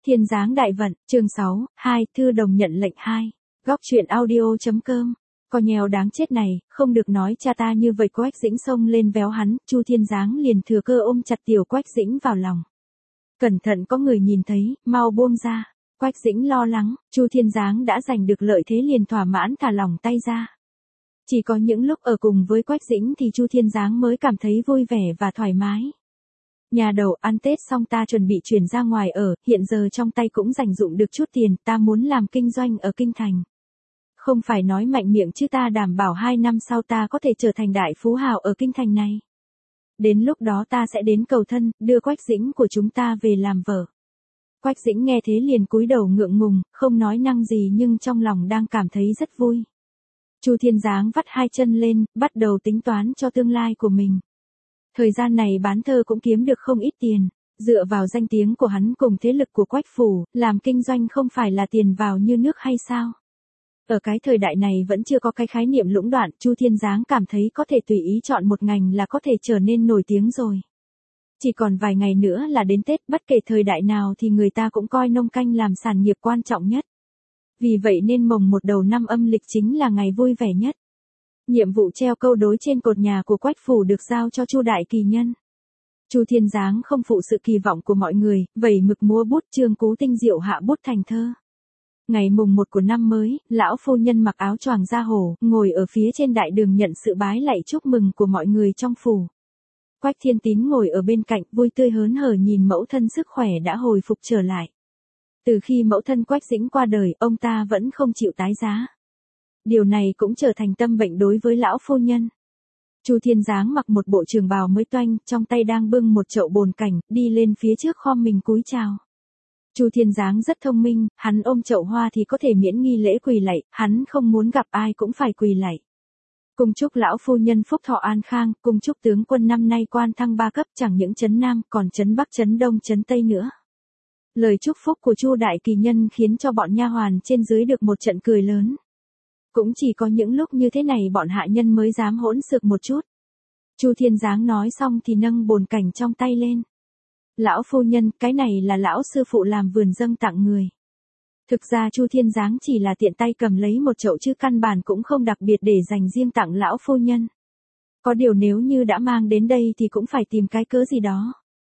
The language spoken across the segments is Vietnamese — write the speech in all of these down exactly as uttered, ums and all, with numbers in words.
Thiên Giáng Đại Vận, chương sáu, hai, thư đồng nhận lệnh hai. Góc truyện audio.com. Con nheo đáng chết này, không được nói cha ta như vậy. Quách Dĩnh xông lên véo hắn, Chu Thiên Giáng liền thừa cơ ôm chặt tiểu Quách Dĩnh vào lòng. Cẩn thận có người nhìn thấy, mau buông ra. Quách Dĩnh lo lắng, Chu Thiên Giáng đã giành được lợi thế liền thỏa mãn thả lỏng tay ra. Chỉ có những lúc ở cùng với Quách Dĩnh thì Chu Thiên Giáng mới cảm thấy vui vẻ và thoải mái. Nhà đầu, ăn Tết xong ta chuẩn bị chuyển ra ngoài ở, hiện giờ trong tay cũng dành dụm được chút tiền, ta muốn làm kinh doanh ở Kinh Thành. Không phải nói mạnh miệng chứ ta đảm bảo hai năm sau ta có thể trở thành đại phú hào ở Kinh Thành này. Đến lúc đó ta sẽ đến cầu thân, đưa Quách Dĩnh của chúng ta về làm vợ. Quách Dĩnh nghe thế liền cúi đầu ngượng ngùng, không nói năng gì nhưng trong lòng đang cảm thấy rất vui. Chu Thiên Giáng vắt hai chân lên, bắt đầu tính toán cho tương lai của mình. Thời gian này bán thơ cũng kiếm được không ít tiền, dựa vào danh tiếng của hắn cùng thế lực của Quách phủ, làm kinh doanh không phải là tiền vào như nước hay sao? Ở cái thời đại này vẫn chưa có cái khái niệm lũng đoạn, Chu Thiên Giáng cảm thấy có thể tùy ý chọn một ngành là có thể trở nên nổi tiếng rồi. Chỉ còn vài ngày nữa là đến Tết, bất kể thời đại nào thì người ta cũng coi nông canh làm sản nghiệp quan trọng nhất. Vì vậy nên mồng một đầu năm âm lịch chính là ngày vui vẻ nhất. Nhiệm vụ treo câu đối trên cột nhà của Quách phủ được giao cho Chu Đại Kỳ Nhân. Chu Thiên Giáng không phụ sự kỳ vọng của mọi người, vẩy mực múa bút Trương Cú tinh diệu hạ bút thành thơ. Ngày mùng một của năm mới, lão phu nhân mặc áo choàng da hổ, ngồi ở phía trên đại đường nhận sự bái lạy chúc mừng của mọi người trong phủ. Quách Thiên Tín ngồi ở bên cạnh, vui tươi hớn hở nhìn mẫu thân sức khỏe đã hồi phục trở lại. Từ khi mẫu thân Quách Dĩnh qua đời, ông ta vẫn không chịu tái giá. Điều này cũng trở thành tâm bệnh đối với lão phu nhân. Chu Thiên Giáng mặc một bộ trường bào mới toanh, trong tay đang bưng một chậu bồn cảnh, đi lên phía trước khom mình cúi chào. Chu Thiên Giáng rất thông minh, hắn ôm chậu hoa thì có thể miễn nghi lễ quỳ lạy, hắn không muốn gặp ai cũng phải quỳ lạy. Cùng chúc lão phu nhân phúc thọ an khang, cùng chúc tướng quân năm nay quan thăng ba cấp, chẳng những trấn Nam, còn trấn Bắc, trấn Đông, trấn Tây nữa. Lời chúc phúc của Chu Đại Kỳ Nhân khiến cho bọn nha hoàn trên dưới được một trận cười lớn. Cũng chỉ có những lúc như thế này bọn hạ nhân mới dám hỗn xược một chút. Chu Thiên Giáng nói xong thì nâng bồn cảnh trong tay lên. Lão phu nhân, cái này là lão sư phụ làm vườn dâng tặng người. Thực ra Chu Thiên Giáng chỉ là tiện tay cầm lấy một chậu chứ căn bản cũng không đặc biệt để dành riêng tặng lão phu nhân. Có điều nếu như đã mang đến đây thì cũng phải tìm cái cớ gì đó.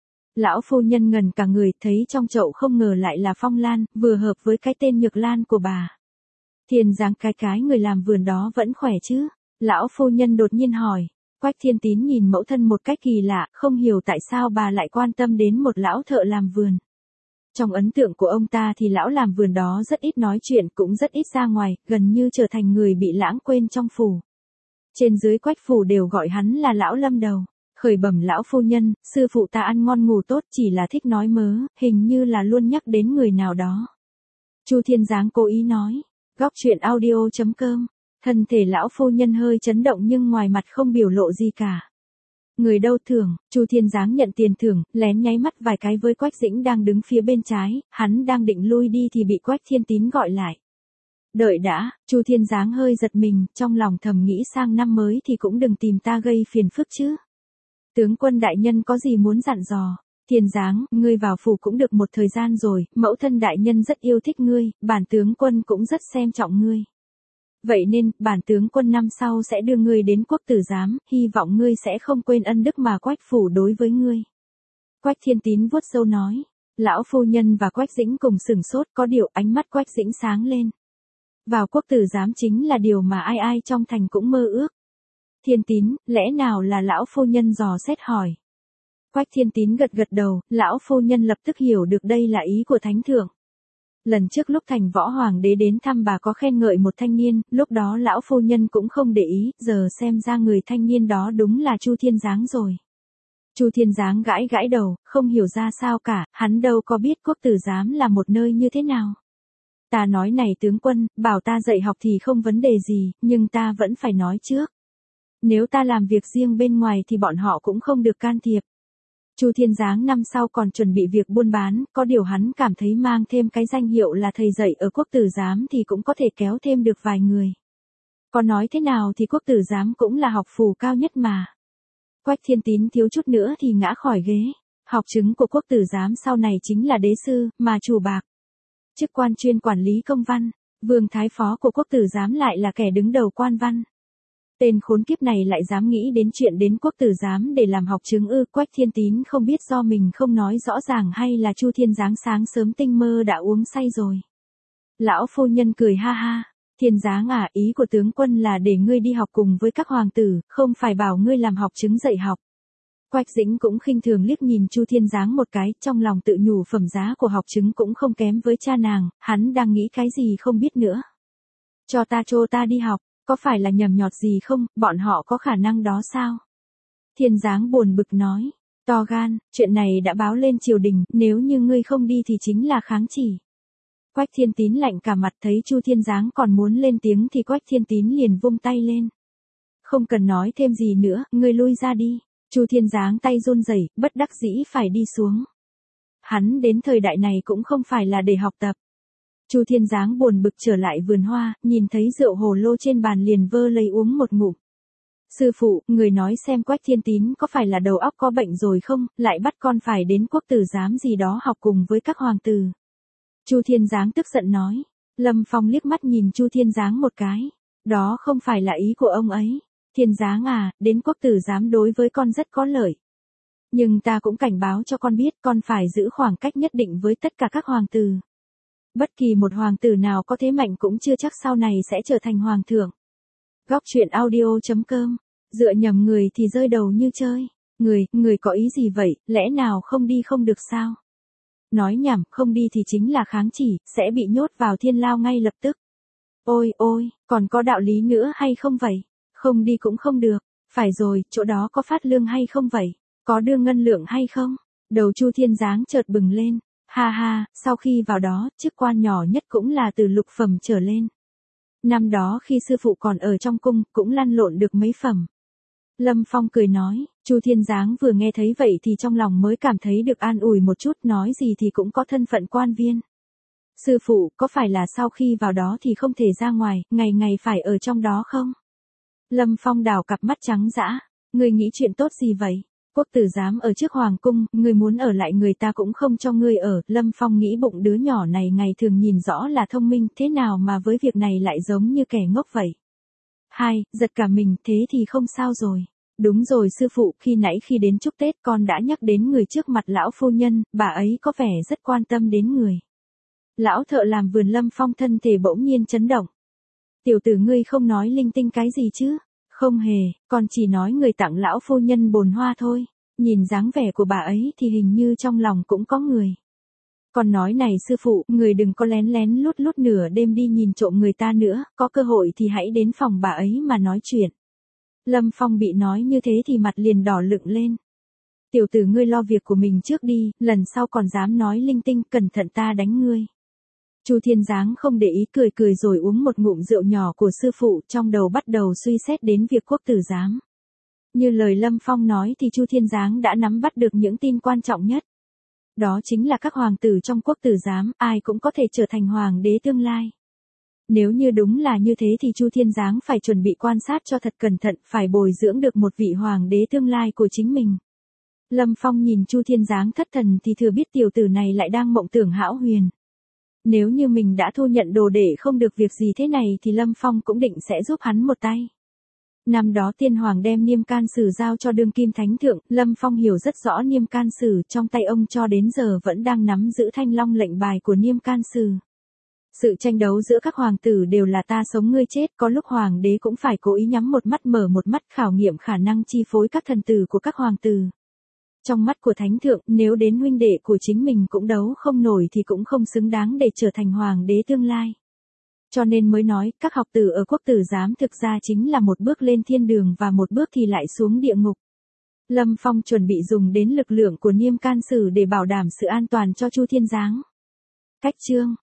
Lão phu nhân ngần cả người, thấy trong chậu không ngờ lại là phong lan, vừa hợp với cái tên Nhược Lan của bà. Thiên Giáng, cái cái người làm vườn đó vẫn khỏe chứ? Lão phu nhân đột nhiên hỏi. Quách Thiên Tín nhìn mẫu thân một cách kỳ lạ, không hiểu tại sao bà lại quan tâm đến một lão thợ làm vườn. Trong ấn tượng của ông ta thì lão làm vườn đó rất ít nói chuyện, cũng rất ít ra ngoài, gần như trở thành người bị lãng quên trong phủ. Trên dưới Quách phủ đều gọi hắn là lão Lâm Đầu. Khởi bẩm lão phu nhân, sư phụ ta ăn ngon ngủ tốt, chỉ là thích nói mớ, hình như là luôn nhắc đến người nào đó. Chu Thiên Giáng cố ý nói. Góc truyện audio.com. Thân thể lão phu nhân hơi chấn động nhưng ngoài mặt không biểu lộ gì cả. Người đâu thưởng? Chu Thiên Giáng nhận tiền thưởng, lén nháy mắt vài cái với Quách Dĩnh đang đứng phía bên trái, hắn đang định lui đi thì bị Quách Thiên Tín gọi lại. Đợi đã, Chu Thiên Giáng hơi giật mình, trong lòng thầm nghĩ sang năm mới thì cũng đừng tìm ta gây phiền phức chứ. Tướng quân đại nhân có gì muốn dặn dò? Thiên Giáng, ngươi vào phủ cũng được một thời gian rồi, mẫu thân đại nhân rất yêu thích ngươi, bản tướng quân cũng rất xem trọng ngươi. Vậy nên, bản tướng quân năm sau sẽ đưa ngươi đến quốc tử giám, hy vọng ngươi sẽ không quên ân đức mà Quách phủ đối với ngươi. Quách Thiên Tín vuốt râu nói. Lão phu nhân và Quách Dĩnh cùng sửng sốt, có điều ánh mắt Quách Dĩnh sáng lên. Vào quốc tử giám chính là điều mà ai ai trong thành cũng mơ ước. Thiên Tín, lẽ nào là lão phu nhân dò xét hỏi. Quách Thiên Tín gật gật đầu, lão phu nhân lập tức hiểu được đây là ý của thánh thượng. Lần trước lúc thành võ hoàng đế đến thăm bà có khen ngợi một thanh niên, lúc đó lão phu nhân cũng không để ý, giờ xem ra người thanh niên đó đúng là Chu Thiên Giáng rồi. Chu Thiên Giáng gãi gãi đầu, không hiểu ra sao cả, hắn đâu có biết quốc tử giám là một nơi như thế nào. Ta nói này tướng quân, bảo ta dạy học thì không vấn đề gì, nhưng ta vẫn phải nói trước. Nếu ta làm việc riêng bên ngoài thì bọn họ cũng không được can thiệp. Chu Thiên Giáng năm sau còn chuẩn bị việc buôn bán, có điều hắn cảm thấy mang thêm cái danh hiệu là thầy dạy ở quốc tử giám thì cũng có thể kéo thêm được vài người. Có nói thế nào thì quốc tử giám cũng là học phủ cao nhất mà. Quách Thiên Tín thiếu chút nữa thì ngã khỏi ghế. Học chứng của quốc tử giám sau này chính là đế sư, mà chủ bạc. Chức quan chuyên quản lý công văn, vương thái phó của quốc tử giám lại là kẻ đứng đầu quan văn. Tên khốn kiếp này lại dám nghĩ đến chuyện đến quốc tử giám để làm học chứng ư? Quách Thiên Tín không biết do mình không nói rõ ràng hay là Chu Thiên Giáng sáng sớm tinh mơ đã uống say rồi. Lão phu nhân cười ha ha, Thiên Giáng à, ý của tướng quân là để ngươi đi học cùng với các hoàng tử, không phải bảo ngươi làm học chứng dạy học. Quách Dĩnh cũng khinh thường liếc nhìn Chu Thiên Giáng một cái, trong lòng tự nhủ phẩm giá của học chứng cũng không kém với cha nàng, hắn đang nghĩ cái gì không biết nữa. Cho ta cho ta đi học, có phải là nhầm nhọt gì không, bọn họ có khả năng đó sao? Thiên Giáng buồn bực nói, to gan, chuyện này đã báo lên triều đình, nếu như ngươi không đi thì chính là kháng chỉ. Quách Thiên Tín lạnh cả mặt, thấy Chu Thiên Giáng còn muốn lên tiếng thì Quách Thiên Tín liền vung tay lên. Không cần nói thêm gì nữa, ngươi lui ra đi. Chu Thiên Giáng tay run rẩy, bất đắc dĩ phải đi xuống. Hắn đến thời đại này cũng không phải là để học tập. Chu Thiên Giáng buồn bực trở lại vườn hoa, nhìn thấy rượu hồ lô trên bàn liền vơ lấy uống một ngụm. Sư phụ, người nói xem Quách Thiên Tín có phải là đầu óc có bệnh rồi không, lại bắt con phải đến quốc tử giám gì đó học cùng với các hoàng tử. Chu Thiên Giáng tức giận nói. Lâm Phong liếc mắt nhìn Chu Thiên Giáng một cái. Đó không phải là ý của ông ấy. Thiên Giáng à, đến quốc tử giám đối với con rất có lợi. Nhưng ta cũng cảnh báo cho con biết con phải giữ khoảng cách nhất định với tất cả các hoàng tử. Bất kỳ một hoàng tử nào có thế mạnh cũng chưa chắc sau này sẽ trở thành hoàng thượng. Góc truyện audio chấm com, dựa nhầm người thì rơi đầu như chơi. Người, người có ý gì vậy, lẽ nào không đi không được sao? Nói nhảm, không đi thì chính là kháng chỉ, sẽ bị nhốt vào thiên lao ngay lập tức. Ôi ôi, còn có đạo lý nữa hay không vậy? Không đi cũng không được. Phải rồi, chỗ đó có phát lương hay không vậy? Có đưa ngân lượng hay không? Đầu Chu Thiên Giáng chợt bừng lên. Ha ha, sau khi vào đó, chức quan nhỏ nhất cũng là từ lục phẩm trở lên. Năm đó khi sư phụ còn ở trong cung, cũng lăn lộn được mấy phẩm. Lâm Phong cười nói, Chu Thiên Giáng vừa nghe thấy vậy thì trong lòng mới cảm thấy được an ủi một chút, nói gì thì cũng có thân phận quan viên. Sư phụ, có phải là sau khi vào đó thì không thể ra ngoài, ngày ngày phải ở trong đó không? Lâm Phong đảo cặp mắt trắng dã, ngươi nghĩ chuyện tốt gì vậy? Quốc tử giám ở trước hoàng cung, ngươi muốn ở lại người ta cũng không cho ngươi ở. Lâm Phong nghĩ bụng đứa nhỏ này ngày thường nhìn rõ là thông minh, thế nào mà với việc này lại giống như kẻ ngốc vậy? Hai, giật cả mình, thế thì không sao rồi. Đúng rồi sư phụ, khi nãy khi đến chúc Tết con đã nhắc đến người trước mặt lão phu nhân, bà ấy có vẻ rất quan tâm đến người. Lão thợ làm vườn Lâm Phong thân thể bỗng nhiên chấn động. Tiểu tử ngươi không nói linh tinh cái gì chứ? Không hề, con chỉ nói người tặng lão phu nhân bồn hoa thôi. Nhìn dáng vẻ của bà ấy thì hình như trong lòng cũng có người. Con nói này sư phụ, người đừng có lén lén lút lút nửa đêm đi nhìn trộm người ta nữa, có cơ hội thì hãy đến phòng bà ấy mà nói chuyện. Lâm Phong bị nói như thế thì mặt liền đỏ lựng lên. Tiểu tử ngươi lo việc của mình trước đi, lần sau còn dám nói linh tinh, cẩn thận ta đánh ngươi. Chu Thiên Giáng không để ý, cười cười rồi uống một ngụm rượu nhỏ của sư phụ, trong đầu bắt đầu suy xét đến việc quốc tử giám. Như lời Lâm Phong nói thì Chu Thiên Giáng đã nắm bắt được những tin quan trọng nhất. Đó chính là các hoàng tử trong quốc tử giám, ai cũng có thể trở thành hoàng đế tương lai. Nếu như đúng là như thế thì Chu Thiên Giáng phải chuẩn bị quan sát cho thật cẩn thận, phải bồi dưỡng được một vị hoàng đế tương lai của chính mình. Lâm Phong nhìn Chu Thiên Giáng thất thần thì thừa biết tiểu tử này lại đang mộng tưởng hão huyền. Nếu như mình đã thu nhận đồ để không được việc gì thế này thì Lâm Phong cũng định sẽ giúp hắn một tay. Năm đó tiên hoàng đem Niêm Can Sử giao cho đương kim thánh thượng, Lâm Phong hiểu rất rõ Niêm Can Sử, trong tay ông cho đến giờ vẫn đang nắm giữ thanh long lệnh bài của Niêm Can Sử. Sự tranh đấu giữa các hoàng tử đều là ta sống ngươi chết, có lúc hoàng đế cũng phải cố ý nhắm một mắt mở một mắt khảo nghiệm khả năng chi phối các thần tử của các hoàng tử. Trong mắt của thánh thượng, nếu đến huynh đệ của chính mình cũng đấu không nổi thì cũng không xứng đáng để trở thành hoàng đế tương lai. Cho nên mới nói, các học tử ở quốc tử giám thực ra chính là một bước lên thiên đường và một bước thì lại xuống địa ngục. Lâm Phong chuẩn bị dùng đến lực lượng của Niêm Can Sử để bảo đảm sự an toàn cho Chu Thiên Giáng. Cách chương